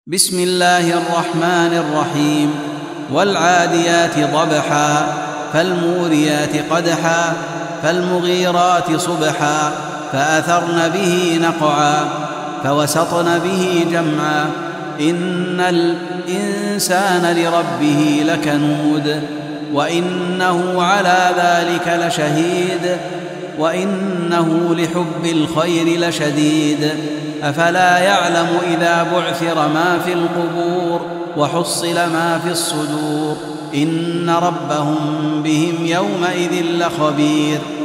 بسم الله الرحمن الرحيم. والعاديات ضبحا فالموريات قدحا فالمغيرات صبحا فأثرن به نقعا فوسطن به جمعا إن الإنسان لربه لكنود وإنه على ذلك لشهيد وإنه لحب الخير لشديد أفلا يعلم إذا بعثر ما في القبور وحصل ما في الصدور إن ربهم بهم يومئذ لخبير